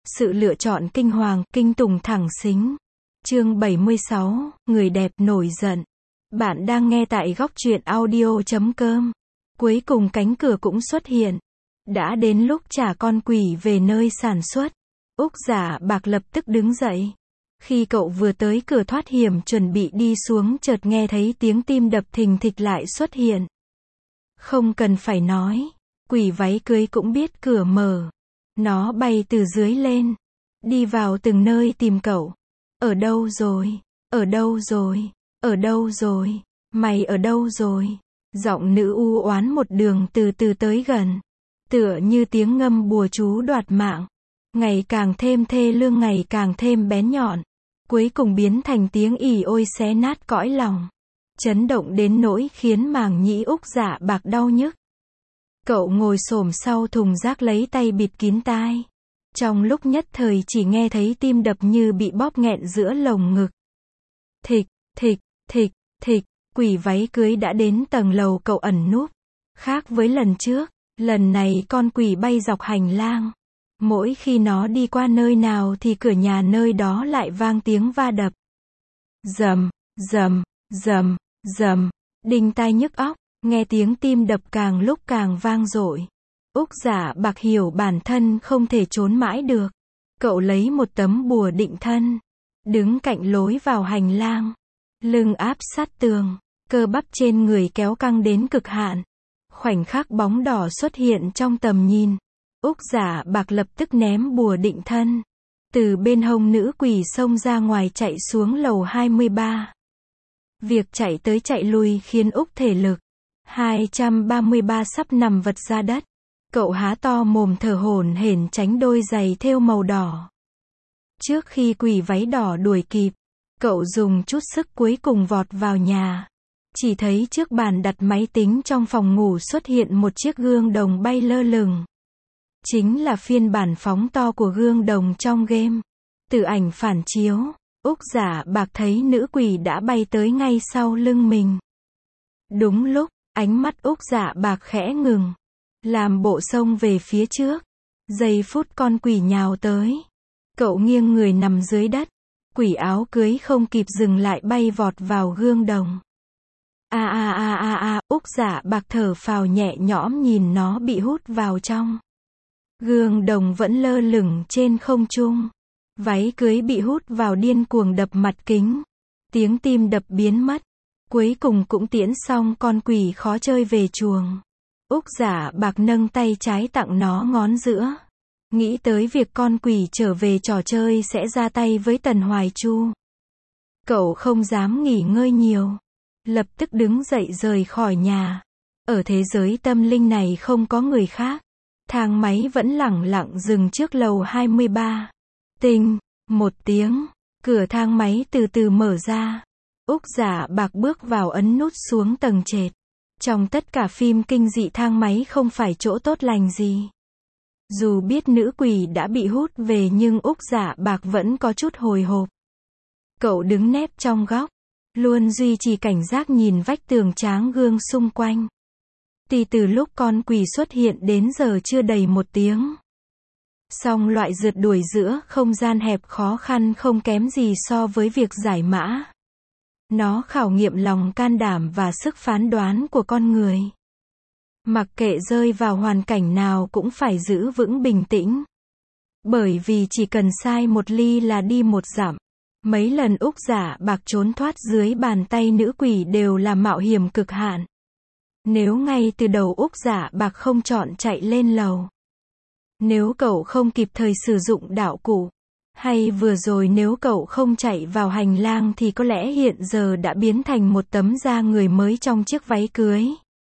Sự lựa chọn kinh hoàng, kinh tủng thẳng xính. Chương 76, người đẹp nổi giận. Bạn đang nghe tại góc truyện audio.com. Cuối cùng cánh cửa cũng xuất hiện. Đã đến lúc trả con quỷ về nơi sản xuất. Úc Giả Bạc lập tức đứng dậy. Khi cậu vừa tới cửa thoát hiểm chuẩn bị đi xuống chợt nghe thấy tiếng tim đập thình thịch lại xuất hiện. Không cần phải nói, quỷ váy cưới cũng biết cửa mở. Nó bay từ dưới lên, đi vào từng nơi tìm cậu. Ở đâu rồi? Ở đâu rồi? Ở đâu rồi? Mày ở đâu rồi? Giọng nữ u oán một đường từ từ tới gần. Tựa như tiếng ngâm bùa chú đoạt mạng. Ngày càng thêm thê lương, ngày càng thêm bén nhọn. Cuối cùng biến thành tiếng ỉ ôi xé nát cõi lòng. Chấn động đến nỗi khiến màng nhĩ Úc Dạ Bạc đau nhức. Cậu ngồi xổm sau thùng rác lấy tay bịt kín tai. Trong lúc nhất thời chỉ nghe thấy tim đập như bị bóp nghẹn giữa lồng ngực. Thịch, thịch, thịch, thịch, quỷ váy cưới đã đến tầng lầu cậu ẩn núp. Khác với lần trước, lần này con quỷ bay dọc hành lang. Mỗi khi nó đi qua nơi nào thì cửa nhà nơi đó lại vang tiếng va đập. Rầm, rầm, rầm, rầm, đinh tai nhức óc, nghe tiếng tim đập càng lúc càng vang dội. Úc Giả Bạc hiểu bản thân không thể trốn mãi được. Cậu lấy một tấm bùa định thân, đứng cạnh lối vào hành lang, lưng áp sát tường, cơ bắp trên người kéo căng đến cực hạn. Khoảnh khắc bóng đỏ xuất hiện trong tầm nhìn, Úc Giả Bạc lập tức ném bùa định thân. Từ bên hông nữ quỷ xông ra ngoài chạy xuống lầu 23. Việc chạy tới chạy lui khiến Úc thể lực 233 sắp nằm vật ra đất. Cậu há to mồm thở hổn hển tránh đôi giày thêu màu đỏ. Trước khi quỷ váy đỏ đuổi kịp, cậu dùng chút sức cuối cùng vọt vào nhà. Chỉ thấy trước bàn đặt máy tính trong phòng ngủ xuất hiện một chiếc gương đồng bay lơ lửng. Chính là phiên bản phóng to của gương đồng trong game. Từ ảnh phản chiếu, Úc Giả Bạc thấy nữ quỷ đã bay tới ngay sau lưng mình. Đúng lúc, ánh mắt Úc Giả Bạc khẽ ngừng. Làm bộ xông về phía trước. Giây phút con quỷ nhào tới. Cậu nghiêng người nằm dưới đất. Quỷ áo cưới không kịp dừng lại bay vọt vào gương đồng. Úc Giả Bạc thở phào nhẹ nhõm nhìn nó bị hút vào trong. Gương đồng vẫn lơ lửng trên không trung. Váy cưới bị hút vào điên cuồng đập mặt kính. Tiếng tim đập biến mất. Cuối cùng cũng tiễn xong con quỷ khó chơi về chuồng. Úc Giả Bạc nâng tay trái tặng nó ngón giữa. Nghĩ tới việc con quỷ trở về trò chơi sẽ ra tay với Tần Hoài Chu. Cậu không dám nghỉ ngơi nhiều. Lập tức đứng dậy rời khỏi nhà. Ở thế giới tâm linh này không có người khác. Thang máy vẫn lẳng lặng dừng trước lầu 23. Tinh, một tiếng, cửa thang máy từ từ mở ra. Úc Giả Bạc bước vào ấn nút xuống tầng trệt. Trong tất cả phim kinh dị thang máy không phải chỗ tốt lành gì. Dù biết nữ quỷ đã bị hút về nhưng Úc Giả Bạc vẫn có chút hồi hộp. Cậu đứng nép trong góc, luôn duy trì cảnh giác nhìn vách tường tráng gương xung quanh. Từ lúc con quỷ xuất hiện đến giờ chưa đầy 1 tiếng. Song loại rượt đuổi giữa không gian hẹp khó khăn không kém gì so với việc giải mã. Nó khảo nghiệm lòng can đảm và sức phán đoán của con người. Mặc kệ rơi vào hoàn cảnh nào cũng phải giữ vững bình tĩnh. Bởi vì chỉ cần sai 1 ly là đi 1 dặm. Mấy lần Úc Giả Bạc trốn thoát dưới bàn tay nữ quỷ đều là mạo hiểm cực hạn. Nếu ngay từ đầu Úc Giả Bạc không chọn chạy lên lầu. Nếu cậu không kịp thời sử dụng đạo cụ. Hay vừa rồi nếu cậu không chạy vào hành lang thì có lẽ hiện giờ đã biến thành một tấm da người mới trong chiếc váy cưới.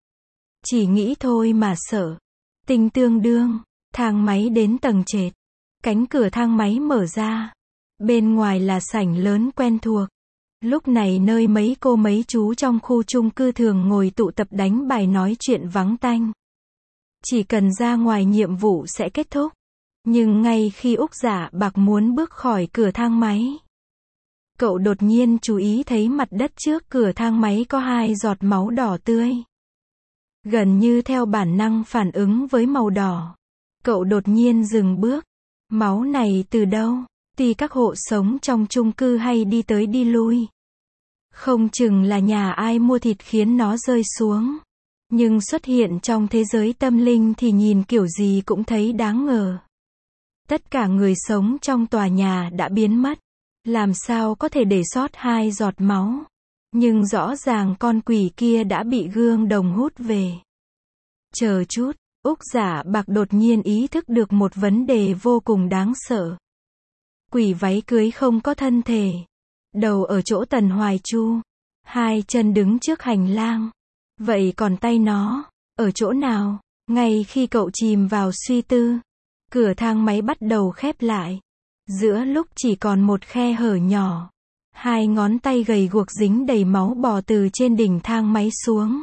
Chỉ nghĩ thôi mà sợ. Tình tương đương, thang máy đến tầng trệt. Cánh cửa thang máy mở ra. Bên ngoài là sảnh lớn quen thuộc. Lúc này nơi mấy cô mấy chú trong khu chung cư thường ngồi tụ tập đánh bài nói chuyện vắng tanh. Chỉ cần ra ngoài nhiệm vụ sẽ kết thúc. Nhưng ngay khi Úc Giả Bạc muốn bước khỏi cửa thang máy, cậu đột nhiên chú ý thấy mặt đất trước cửa thang máy có 2 giọt máu đỏ tươi. Gần như theo bản năng phản ứng với màu đỏ, cậu đột nhiên dừng bước. Máu này từ đâu? Thì các hộ sống trong chung cư hay đi tới đi lui. Không chừng là nhà ai mua thịt khiến nó rơi xuống. Nhưng xuất hiện trong thế giới tâm linh thì nhìn kiểu gì cũng thấy đáng ngờ. Tất cả người sống trong tòa nhà đã biến mất. Làm sao có thể để sót 2 giọt máu? Nhưng rõ ràng con quỷ kia đã bị gương đồng hút về. Chờ chút, Úc Giả Bạc đột nhiên ý thức được một vấn đề vô cùng đáng sợ. Quỷ váy cưới không có thân thể. Đầu ở chỗ Tần Hoài Chu. 2 chân đứng trước hành lang. Vậy còn tay nó, ở chỗ nào? Ngay khi cậu chìm vào suy tư, cửa thang máy bắt đầu khép lại. Giữa lúc chỉ còn một khe hở nhỏ, 2 ngón tay gầy guộc dính đầy máu bò từ trên đỉnh thang máy xuống.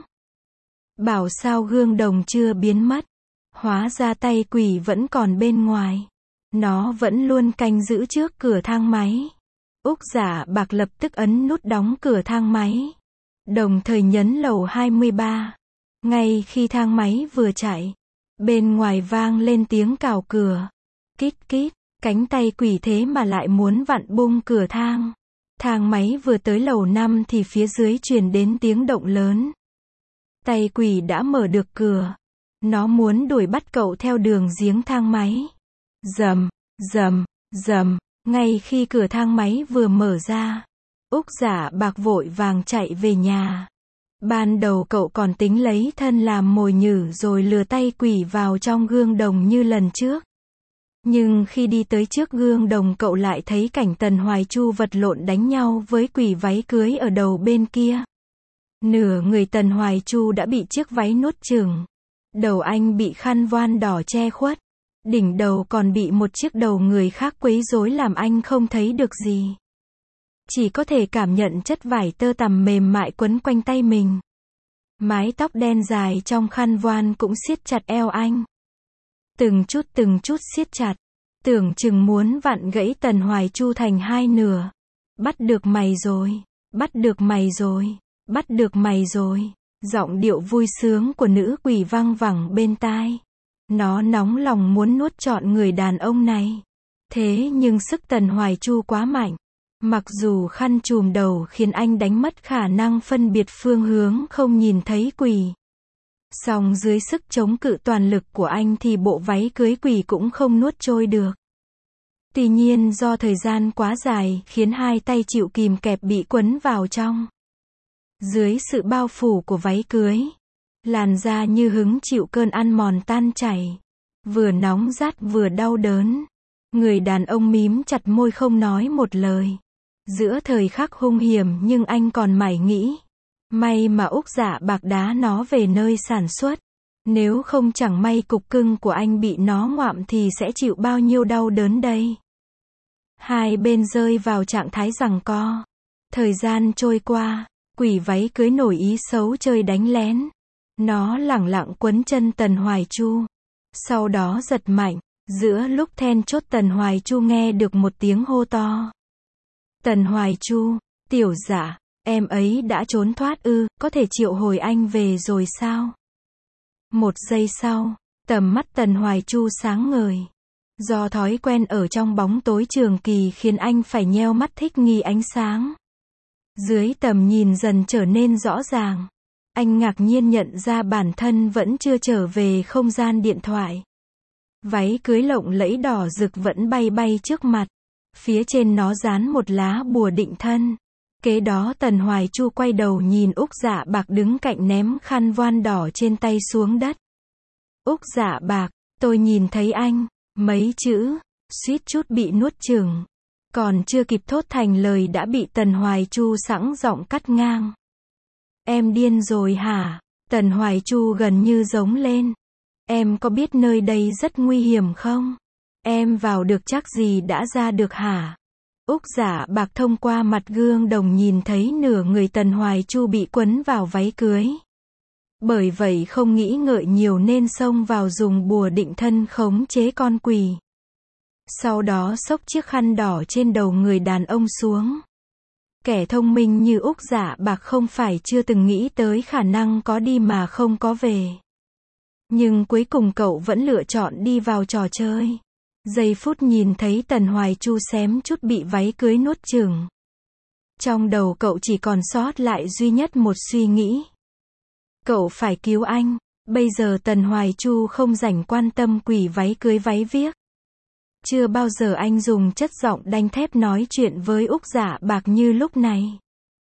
Bảo sao gương đồng chưa biến mất. Hóa ra tay quỷ vẫn còn bên ngoài. Nó vẫn luôn canh giữ trước cửa thang máy. Úc Giả Bạc lập tức ấn nút đóng cửa thang máy. Đồng thời nhấn lầu 23. Ngay khi thang máy vừa chạy, bên ngoài vang lên tiếng cào cửa. Kít kít, cánh tay quỷ thế mà lại muốn vặn bung cửa thang. Thang máy vừa tới lầu 5 thì phía dưới truyền đến tiếng động lớn. Tay quỷ đã mở được cửa. Nó muốn đuổi bắt cậu theo đường giếng thang máy. Rầm, rầm, rầm, ngay khi cửa thang máy vừa mở ra, Úc Giả Bạc vội vàng chạy về nhà. Ban đầu cậu còn tính lấy thân làm mồi nhử rồi lừa tay quỷ vào trong gương đồng như lần trước. Nhưng khi đi tới trước gương đồng cậu lại thấy cảnh Tần Hoài Chu vật lộn đánh nhau với quỷ váy cưới ở đầu bên kia. Nửa người Tần Hoài Chu đã bị chiếc váy nuốt chửng. Đầu anh bị khăn voan đỏ che khuất. Đỉnh đầu còn bị một chiếc đầu người khác quấy rối làm anh không thấy được gì. Chỉ có thể cảm nhận chất vải tơ tằm mềm mại quấn quanh tay mình. Mái tóc đen dài trong khăn voan cũng siết chặt eo anh. Từng chút siết chặt. Tưởng chừng muốn vặn gãy Tần Hoài Chu thành 2 nửa. Bắt được mày rồi. Bắt được mày rồi. Bắt được mày rồi. Giọng điệu vui sướng của nữ quỷ vang vẳng bên tai. Nó nóng lòng muốn nuốt trọn người đàn ông này. Thế nhưng sức Tần Hoài Chu quá mạnh. Mặc dù khăn trùm đầu khiến anh đánh mất khả năng phân biệt phương hướng không nhìn thấy quỷ. Song dưới sức chống cự toàn lực của anh thì bộ váy cưới quỷ cũng không nuốt trôi được. Tuy nhiên do thời gian quá dài khiến 2 tay chịu kìm kẹp bị quấn vào trong. Dưới sự bao phủ của váy cưới, làn da như hứng chịu cơn ăn mòn tan chảy. Vừa nóng rát vừa đau đớn. Người đàn ông mím chặt môi không nói một lời. Giữa thời khắc hung hiểm nhưng anh còn mải nghĩ. May mà Úc Giả Bạc đá nó về nơi sản xuất. Nếu không chẳng may cục cưng của anh bị nó ngoạm thì sẽ chịu bao nhiêu đau đớn đây. Hai bên rơi vào trạng thái giằng co. Thời gian trôi qua, quỷ váy cưới nổi ý xấu chơi đánh lén. Nó lẳng lặng quấn chân Tần Hoài Chu. Sau đó giật mạnh. Giữa lúc then chốt Tần Hoài Chu nghe được một tiếng hô to. Tần Hoài Chu, tiểu Giả, em ấy đã trốn thoát ư, có thể triệu hồi anh về rồi sao? Một giây sau, tầm mắt Tần Hoài Chu sáng ngời. Do thói quen ở trong bóng tối trường kỳ khiến anh phải nheo mắt thích nghi ánh sáng. Dưới tầm nhìn dần trở nên rõ ràng. Anh ngạc nhiên nhận ra bản thân vẫn chưa trở về không gian điện thoại. Váy cưới lộng lẫy đỏ rực vẫn bay bay trước mặt. Phía trên nó dán một lá bùa định thân. Kế đó Tần Hoài Chu quay đầu nhìn Úc Dạ Bạc đứng cạnh ném khăn voan đỏ trên tay xuống đất. Úc Dạ Bạc, tôi nhìn thấy anh. Mấy chữ, suýt chút bị nuốt chửng. Còn chưa kịp thốt thành lời đã bị Tần Hoài Chu sẵn giọng cắt ngang. Em điên rồi hả? Tần Hoài Chu gần như giống lên. Em có biết nơi đây rất nguy hiểm không? Em vào được chắc gì đã ra được hả? Úc Dạ Bạc thông qua mặt gương đồng nhìn thấy nửa người Tần Hoài Chu bị quấn vào váy cưới. Bởi vậy không nghĩ ngợi nhiều nên xông vào dùng bùa định thân khống chế con quỷ. Sau đó xốc chiếc khăn đỏ trên đầu người đàn ông xuống. Kẻ thông minh như Úc Dạ Bạc không phải chưa từng nghĩ tới khả năng có đi mà không có về. Nhưng cuối cùng cậu vẫn lựa chọn đi vào trò chơi. Giây phút nhìn thấy Tần Hoài Chu xém chút bị váy cưới nuốt chửng. Trong đầu cậu chỉ còn sót lại duy nhất một suy nghĩ. Cậu phải cứu anh. Bây giờ Tần Hoài Chu không rảnh quan tâm quỷ váy cưới váy viếc. Chưa bao giờ anh dùng chất giọng đanh thép nói chuyện với Úc Dạ Bạc như lúc này.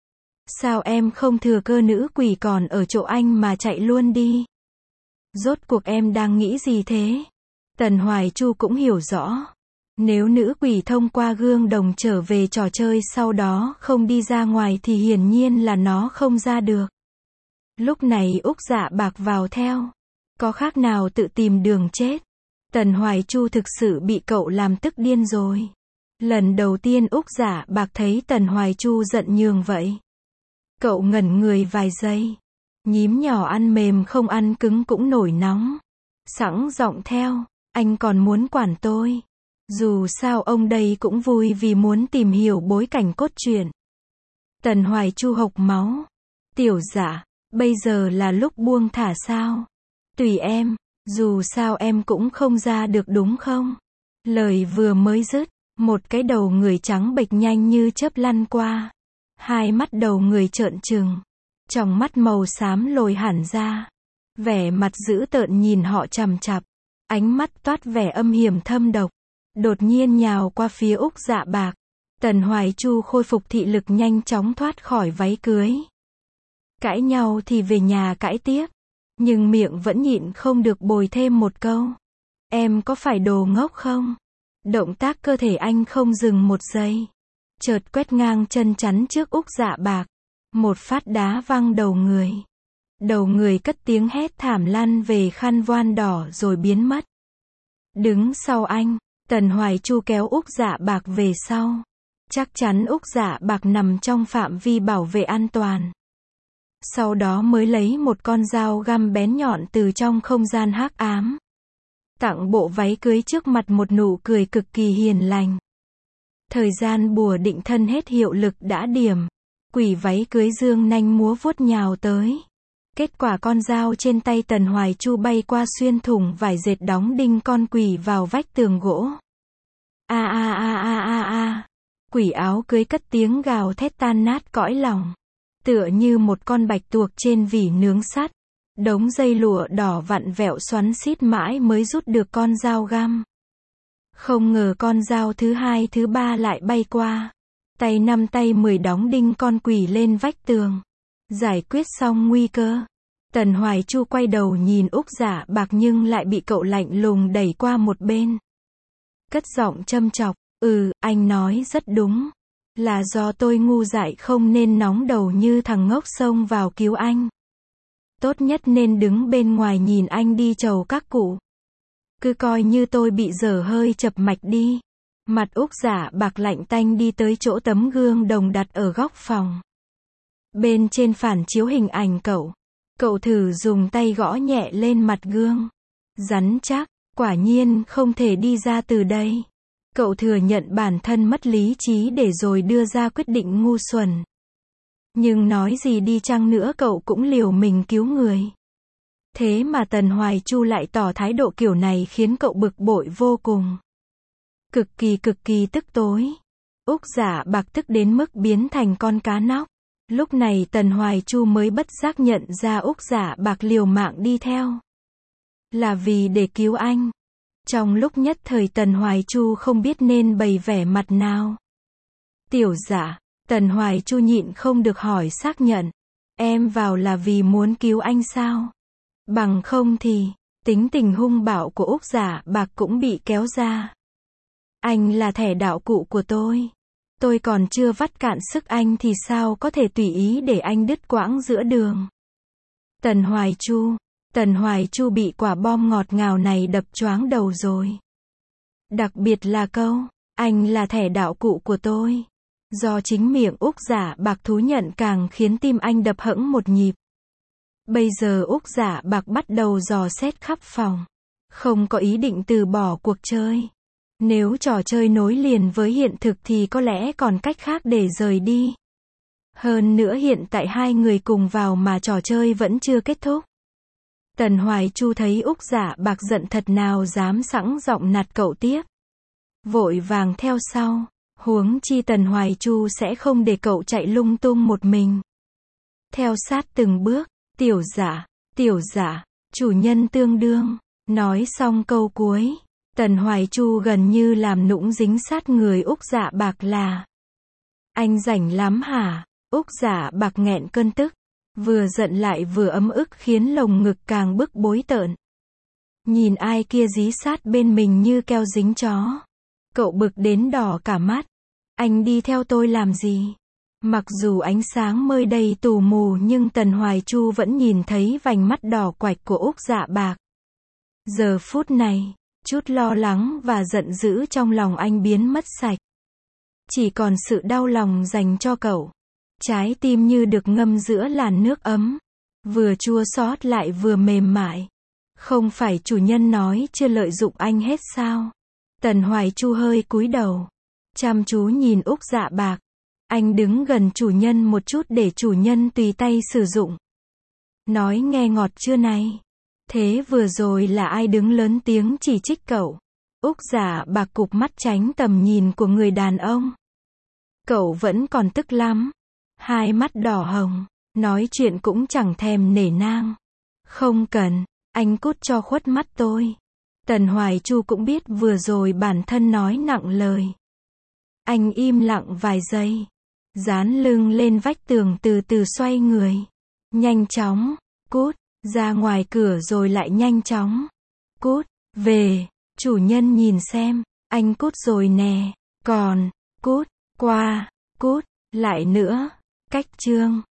Sao em không thừa cơ nữ quỷ còn ở chỗ anh mà chạy luôn đi? Rốt cuộc em đang nghĩ gì thế? Tần Hoài Chu cũng hiểu rõ. Nếu nữ quỷ thông qua gương đồng trở về trò chơi sau đó không đi ra ngoài thì hiển nhiên là nó không ra được. Lúc này Úc Dạ Bạc vào theo. Có khác nào tự tìm đường chết. Tần Hoài Chu thực sự bị cậu làm tức điên rồi. Lần đầu tiên Úc Dạ Bạc thấy Tần Hoài Chu giận nhường vậy. Cậu ngẩn người vài giây. Nhím nhỏ ăn mềm không ăn cứng cũng nổi nóng. Sẵn giọng theo, anh còn muốn quản tôi. Dù sao ông đây cũng vui vì muốn tìm hiểu bối cảnh cốt truyện. Tần Hoài Chu hộc máu. Tiểu Dạ, bây giờ là lúc buông thả sao? Tùy em, dù sao em cũng không ra được đúng không? Lời vừa mới dứt, một cái đầu người trắng bệch nhanh như chớp lăn qua. Hai mắt đầu người trợn trừng. Tròng mắt màu xám lồi hẳn ra. Vẻ mặt dữ tợn nhìn họ chằm chằm. Ánh mắt toát vẻ âm hiểm thâm độc. Đột nhiên nhào qua phía Úc Dạ Bạc. Tần Hoài Chu khôi phục thị lực nhanh chóng thoát khỏi váy cưới. Cãi nhau thì về nhà cãi tiếp. Nhưng miệng vẫn nhịn không được bồi thêm một câu. Em có phải đồ ngốc không? Động tác cơ thể anh không dừng một giây. Chợt quét ngang chân chắn trước Úc Dạ Bạc. Một phát đá văng đầu người. Đầu người cất tiếng hét thảm lăn về khăn voan đỏ rồi biến mất. Đứng sau anh, Tần Hoài Chu kéo Úc Dạ Bạc về sau. Chắc chắn Úc Dạ Bạc nằm trong phạm vi bảo vệ an toàn. Sau đó mới lấy một con dao găm bén nhọn từ trong không gian hắc ám. Tặng bộ váy cưới trước mặt một nụ cười cực kỳ hiền lành. Thời gian bùa định thân hết hiệu lực đã điểm. Quỷ váy cưới dương nanh múa vuốt nhào tới. Kết quả con dao trên tay Tần Hoài Chu bay qua xuyên thủng vải dệt đóng đinh con quỷ vào vách tường gỗ. A a a a a a. Quỷ áo cưới cất tiếng gào thét tan nát cõi lòng. Tựa như một con bạch tuộc trên vỉ nướng sắt. Đống dây lụa đỏ vặn vẹo xoắn xít mãi mới rút được con dao găm. Không ngờ con dao thứ hai thứ ba lại bay qua. Tay 5 tay 10 đóng đinh con quỷ lên vách tường. Giải quyết xong nguy cơ. Tần Hoài Chu quay đầu nhìn Úc Dạ Bạc nhưng lại bị cậu lạnh lùng đẩy qua một bên. Cất giọng châm chọc. Anh nói rất đúng. Là do tôi ngu dại không nên nóng đầu như thằng ngốc xông vào cứu anh. Tốt nhất nên đứng bên ngoài nhìn anh đi chầu các cụ. Cứ coi như tôi bị dở hơi chập mạch đi. Mặt Úc Dạ Bạc lạnh tanh đi tới chỗ tấm gương đồng đặt ở góc phòng. Bên trên phản chiếu hình ảnh cậu. Cậu thử dùng tay gõ nhẹ lên mặt gương. Rắn chắc, quả nhiên không thể đi ra từ đây. Cậu thừa nhận bản thân mất lý trí để rồi đưa ra quyết định ngu xuẩn. Nhưng nói gì đi chăng nữa cậu cũng liều mình cứu người. Thế mà Tần Hoài Chu lại tỏ thái độ kiểu này khiến cậu bực bội vô cùng. Cực kỳ tức tối. Úc Dạ Bạc tức đến mức biến thành con cá nóc. Lúc này Tần Hoài Chu mới bất giác nhận ra Úc Dạ Bạc liều mạng đi theo. Là vì để cứu anh. Trong lúc nhất thời Tần Hoài Chu không biết nên bày vẻ mặt nào. Tiểu Dạ, Tần Hoài Chu nhịn không được hỏi xác nhận. Em vào là vì muốn cứu anh sao? Bằng không thì, tính tình hung bạo của Úc Dạ Bạc cũng bị kéo ra. Anh là thẻ đạo cụ của tôi. Tôi còn chưa vắt cạn sức anh thì sao có thể tùy ý để anh đứt quãng giữa đường. Tần Hoài Chu bị quả bom ngọt ngào này đập choáng đầu rồi. Đặc biệt là câu, anh là thẻ đạo cụ của tôi. Do chính miệng Úc Dạ Bạc thú nhận càng khiến tim anh đập hẫng một nhịp. Bây giờ Úc Dạ Bạc bắt đầu dò xét khắp phòng. Không có ý định từ bỏ cuộc chơi. Nếu trò chơi nối liền với hiện thực thì có lẽ còn cách khác để rời đi. Hơn nữa hiện tại hai người cùng vào mà trò chơi vẫn chưa kết thúc. Tần Hoài Chu thấy Úc Dạ Bạc giận thật nào dám sẵn giọng nạt cậu tiếp. vội vàng theo sau. Huống chi Tần Hoài Chu sẽ không để cậu chạy lung tung một mình. Theo sát từng bước, tiểu giả, chủ nhân tương đương. Nói xong câu cuối, Tần Hoài Chu gần như làm nũng dính sát người Úc Dạ Bạc là. Anh rảnh lắm hả? Úc Dạ Bạc nghẹn cơn tức. Vừa giận lại vừa ấm ức khiến lồng ngực càng bức bối tợn. Nhìn ai kia dí sát bên mình như keo dính chó. Cậu bực đến đỏ cả mắt. Anh đi theo tôi làm gì? Mặc dù ánh sáng mơi đầy tù mù nhưng Tần Hoài Chu vẫn nhìn thấy vành mắt đỏ quạch của Úc Dạ Bạc. Giờ phút này, chút lo lắng và giận dữ trong lòng anh biến mất sạch. Chỉ còn sự đau lòng dành cho cậu. Trái tim như được ngâm giữa làn nước ấm. Vừa chua xót lại vừa mềm mại. Không phải chủ nhân nói chưa lợi dụng anh hết sao? Tần Hoài Chu hơi cúi đầu. Chăm chú nhìn Úc Dạ Bạc. Anh đứng gần chủ nhân một chút để chủ nhân tùy tay sử dụng. Nói nghe ngọt chưa này? Thế vừa rồi là ai đứng lớn tiếng chỉ trích cậu? Úc Dạ Bạc cụp mắt tránh tầm nhìn của người đàn ông. Cậu vẫn còn tức lắm. Hai mắt đỏ hồng. Nói chuyện cũng chẳng thèm nể nang. Không cần, anh cút cho khuất mắt tôi. Tần Hoài Chu cũng biết vừa rồi bản thân nói nặng lời. Anh im lặng vài giây. Dán lưng lên vách tường từ từ xoay người. Nhanh chóng, cút, ra ngoài cửa rồi lại nhanh chóng. Cút, về, chủ nhân nhìn xem, anh cút rồi nè, còn, cút, qua, cút, lại nữa, cách chương.